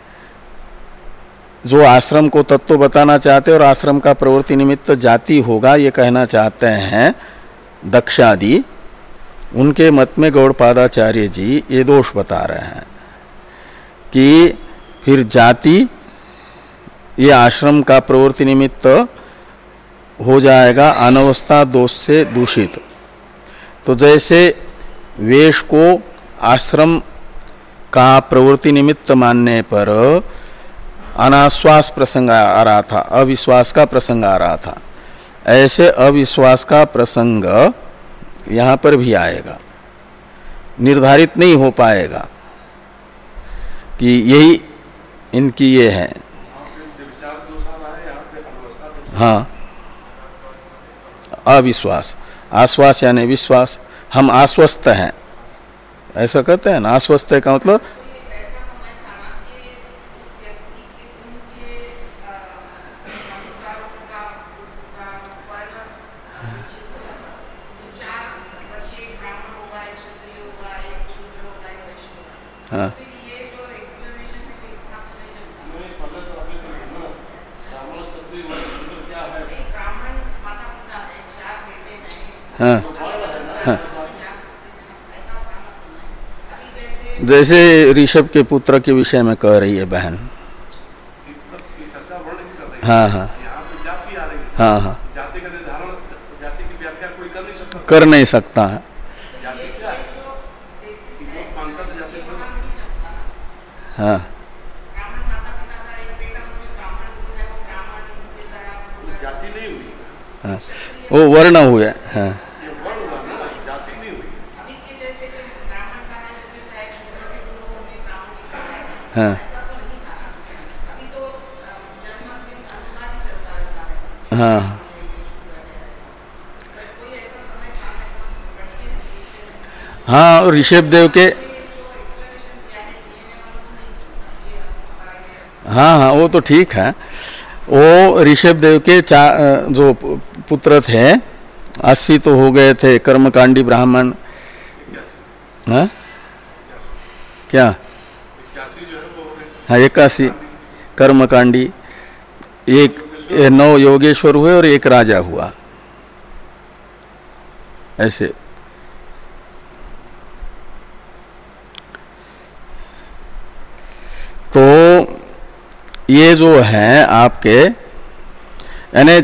जो आश्रम को तत्व बताना चाहते हैं और आश्रम का प्रवृत्ति निमित्त जाति होगा ये कहना चाहते हैं दक्षादि, उनके मत में गौड़पादाचार्य जी ये दोष बता रहे हैं कि फिर जाति ये आश्रम का प्रवृत्ति निमित्त हो जाएगा अनवस्था दोष से दूषित। तो जैसे वेश को आश्रम का प्रवृत्ति निमित्त मानने पर अनाश्वास प्रसंग आ रहा था, अविश्वास का प्रसंग आ रहा था, ऐसे अविश्वास का प्रसंग यहाँ पर भी आएगा। निर्धारित नहीं हो पाएगा कि यही इनकी ये है। हाँ, अविश्वास, आश्वास यानी विश्वास। हम आश्वस्त हैं ऐसा कहते हैं ना। आश्वस्त है का मतलब हाँ, हाँ हाँ। जैसे ऋषभ के पुत्र के विषय में कह रही है बहन। हाँ हाँ हाँ हाँ। जाति का निर्धारण, जाति की व्याख्या कोई कर नहीं सकता, कर नहीं सकता है। जाति क्या है? हाँ जाति नहीं हुई, हाँ वो वर्ण हुए। हाँ जाति नहीं हुई। हाँ हाँ हाँ। और ऋषभ देव के हाँ हाँ वो तो ठीक है। वो ऋषभ देव के चार जो पुत्र थे, अस्सी तो हो गए थे कर्मकांडी ब्राह्मण। हाँ क्या? हाँ इक्यासी कर्मकांडी, एक नौ योगेश्वर हुए और एक राजा हुआ। ऐसे तो ये जो है आपके, यानी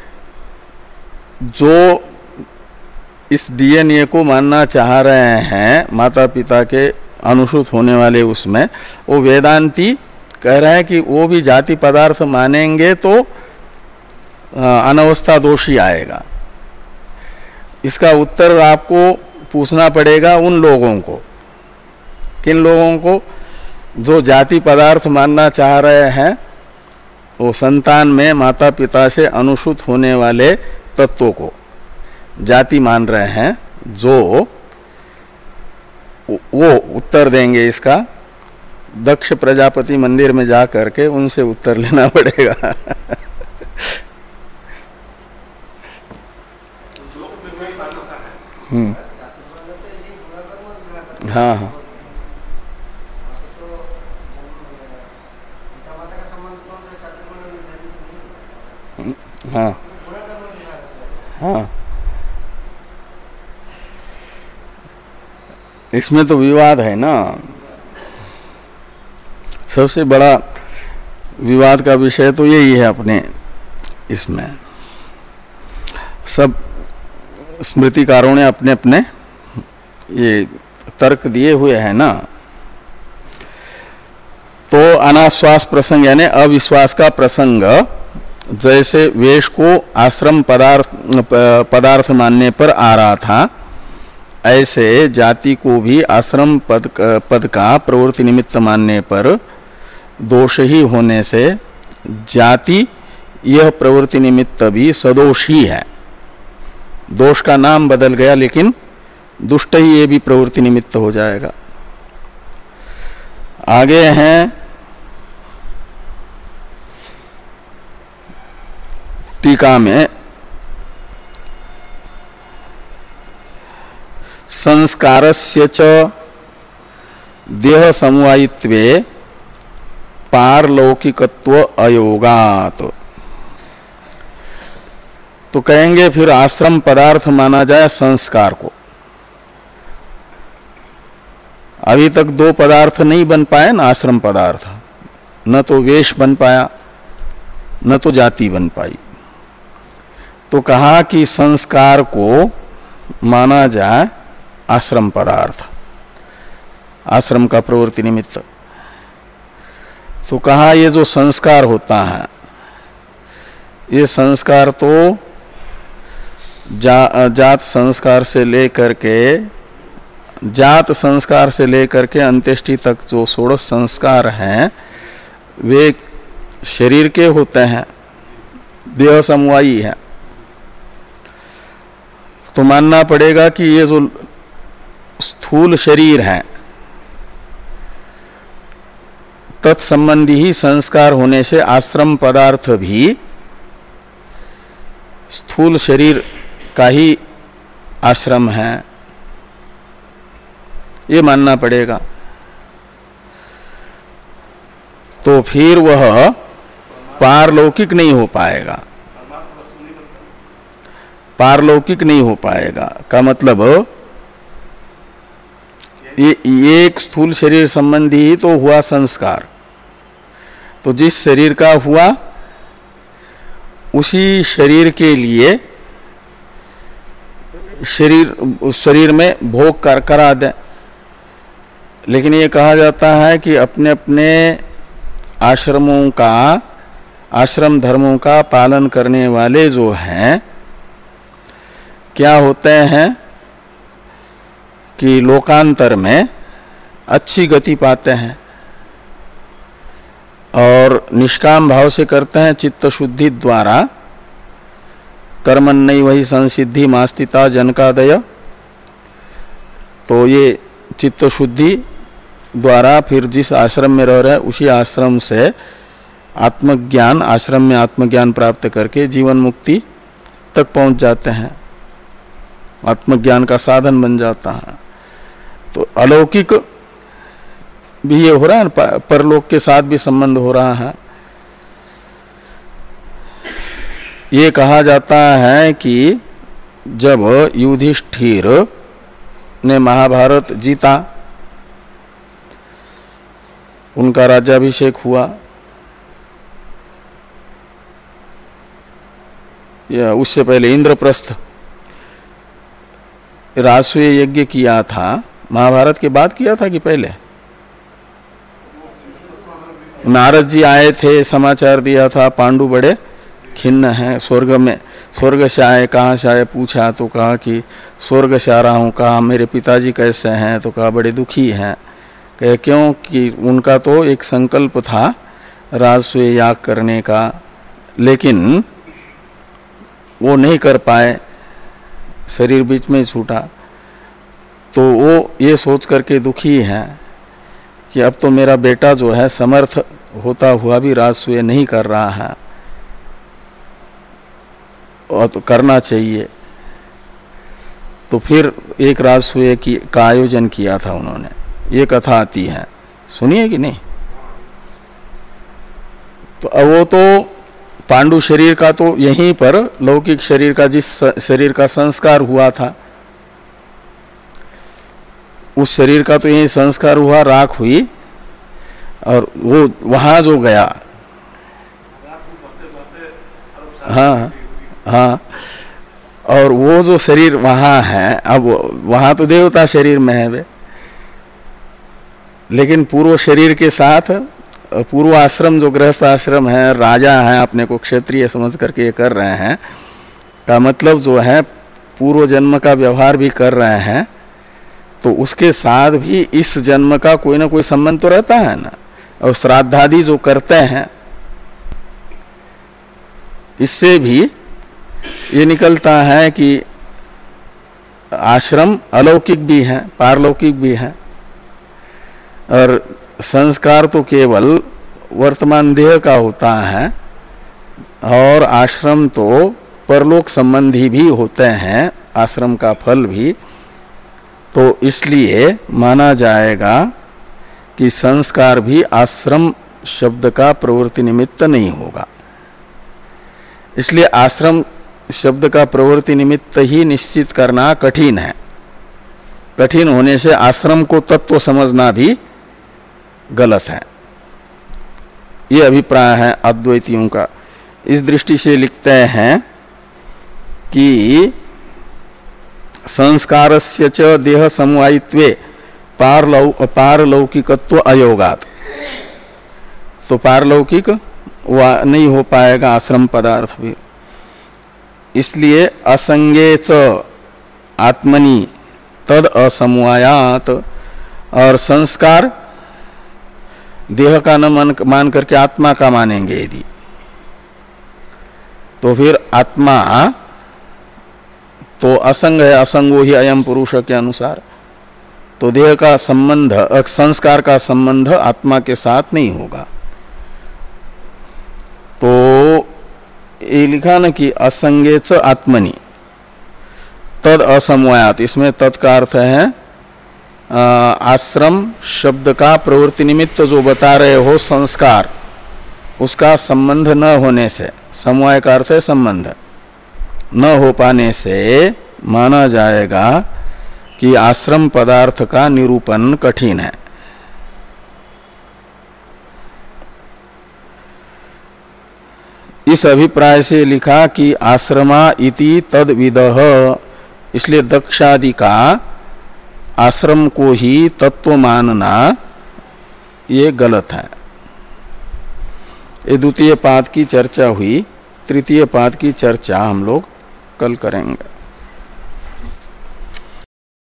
जो इस डीएनए को मानना चाह रहे हैं माता पिता के अनुसूत होने वाले, उसमें वो वेदांती कह रहे हैं कि वो भी जाति पदार्थ मानेंगे तो अनवस्था दोषी आएगा। इसका उत्तर आपको पूछना पड़ेगा उन लोगों को, किन लोगों को? जो जाति पदार्थ मानना चाह रहे हैं, वो संतान में माता पिता से अनुसूत होने वाले तत्वों को जाति मान रहे हैं, जो वो उत्तर देंगे। इसका दक्ष प्रजापति मंदिर में जा करके उनसे उत्तर लेना पड़ेगा। हम्म हाँ हाँ हाँ हाँ। इसमें तो विवाद है ना, सबसे बड़ा विवाद का विषय तो यही है अपने इसमें। सब स्मृतिकारों ने अपने अपने ये तर्क दिए हुए हैं ना। तो अनाश्वास प्रसंग यानी अविश्वास का प्रसंग, जैसे वेश को आश्रम पदार्थ पदार्थ मानने पर आ रहा था, ऐसे जाति को भी आश्रम पद पद का प्रवृत्ति निमित्त मानने पर दोष ही होने से जाति यह प्रवृत्ति निमित्त भी सदोष ही है। दोष का नाम बदल गया, लेकिन दुष्ट ही ये भी प्रवृत्ति निमित्त हो जाएगा। आगे हैं टीका में, संस्कारस्य च देह समवायित्वे पारलौकिकत्व अयोगात। तो कहेंगे फिर आश्रम पदार्थ माना जाए संस्कार को। अभी तक दो पदार्थ नहीं बन पाए ना आश्रम पदार्थ, न तो वेश बन पाया न तो जाति बन पाई। तो कहा कि संस्कार को माना जाए आश्रम पदार्थ, आश्रम का प्रवृत्ति निमित्त। तो कहा ये जो संस्कार होता है, ये संस्कार तो जा, जात संस्कार से लेकर के जात संस्कार से लेकर के अंत्येष्टि तक जो षोडश संस्कार हैं वे शरीर के होते हैं, देह समवायी है। तो मानना पड़ेगा कि ये जो स्थूल शरीर है तत्संबंधी ही संस्कार होने से आश्रम पदार्थ भी स्थूल शरीर का ही आश्रम है, ये मानना पड़ेगा। तो फिर वह पारलौकिक नहीं हो पाएगा। पारलौकिक नहीं हो पाएगा। का मतलब ये एक स्थूल शरीर संबंधी ही तो हुआ संस्कार, तो जिस शरीर का हुआ उसी शरीर के लिए शरीर उस शरीर में भोग कर करा दे। लेकिन ये कहा जाता है कि अपने अपने आश्रमों का आश्रम धर्मों का पालन करने वाले जो हैं क्या होते हैं कि लोकांतर में अच्छी गति पाते हैं और निष्काम भाव से करते हैं चित्त शुद्धि द्वारा। कर्मण्यैव वही संसिद्धि मास्तिता जनकादय, तो ये चित्त शुद्धि द्वारा फिर जिस आश्रम में रह रहे उसी आश्रम से आत्मज्ञान आश्रम में आत्मज्ञान प्राप्त करके जीवन मुक्ति तक पहुंच जाते हैं, आत्मज्ञान का साधन बन जाता है। तो अलौकिक भी ये हो रहा है, परलोक के साथ भी संबंध हो रहा है। ये कहा जाता है कि जब युधिष्ठिर ने महाभारत जीता, उनका राज्याभिषेक हुआ, या उससे पहले इंद्रप्रस्थ राजसूय यज्ञ किया था, महाभारत के बाद किया था कि पहले? नारद जी आए थे, समाचार दिया था पांडु बड़े खिन्न हैं, स्वर्ग में स्वर्ग से आए, कहाँ से आए पूछा तो कहा कि स्वर्ग से आ रहा हूँ। कहा मेरे पिताजी कैसे हैं? तो कहा बड़े दुखी हैं। कहे क्यों? कि उनका तो एक संकल्प था राजसूय याग करने का, लेकिन वो नहीं कर पाए, शरीर बीच में छूटा। तो वो ये सोच करके दुखी हैं कि अब तो मेरा बेटा जो है समर्थ होता हुआ भी राजसूय नहीं कर रहा है और तो करना चाहिए। तो फिर एक राजसूय की का आयोजन किया था उन्होंने। ये कथा आती है, सुनिए कि नहीं? तो अब वो तो पांडु शरीर का तो यहीं पर लौकिक शरीर का जिस शरीर का संस्कार हुआ था उस शरीर का तो यही संस्कार हुआ, राख हुई, और वो वहां जो गया, हाँ हाँ, और वो जो शरीर वहां है, अब वहां तो देवता शरीर में है वे, लेकिन पूर्व शरीर के साथ पूर्व आश्रम जो गृहस्थ आश्रम है, राजा है, अपने को क्षत्रिय समझ करके ये कर रहे हैं, का मतलब जो है पूर्व जन्म का व्यवहार भी कर रहे हैं, तो उसके साथ भी इस जन्म का कोई ना कोई संबंध तो रहता है ना। और श्राद्धादि जो करते हैं इससे भी ये निकलता है कि आश्रम अलौकिक भी है, पारलौकिक भी है, और संस्कार तो केवल वर्तमान देह का होता है और आश्रम तो परलोक संबंधी भी होते हैं, आश्रम का फल भी। तो इसलिए माना जाएगा कि संस्कार भी आश्रम शब्द का प्रवृत्ति निमित्त नहीं होगा। इसलिए आश्रम शब्द का प्रवृत्ति निमित्त ही निश्चित करना कठिन है। कठिन होने से आश्रम को तत्व समझना भी गलत है। ये अभिप्राय है अद्वैतियों का। इस दृष्टि से लिखते हैं कि संस्कारस्य च देह समवायित्वे पारलौ पारलौकिकत्व अयोगात, तो पारलौकिक वह नहीं हो पाएगा आश्रम पदार्थ भी। इसलिए असंगे च आत्मनि तद असमवायात, और संस्कार देह का न मान, मान करके आत्मा का मानेंगे यदि, तो फिर आत्मा तो असंग है, असंगो ही अयम पुरुष के अनुसार, तो देह का संबंध, संस्कार का संबंध आत्मा के साथ नहीं होगा। तो ये लिखा न कि असंगे च आत्मनि तद असमवायात, इसमें तद का अर्थ है आश्रम शब्द का प्रवृत्ति निमित्त जो बता रहे हो संस्कार, उसका संबंध न होने से, समवाय का अर्थ है संबंध, न हो पाने से माना जाएगा कि आश्रम पदार्थ का निरूपण कठिन है। इस अभिप्राय से लिखा कि आश्रमा इति तद विदह, इसलिए दक्षादि का आश्रम को ही तत्व मानना ये गलत है। ये द्वितीय पाद की चर्चा हुई, तृतीय पाद की चर्चा हम लोग कल करेंगे।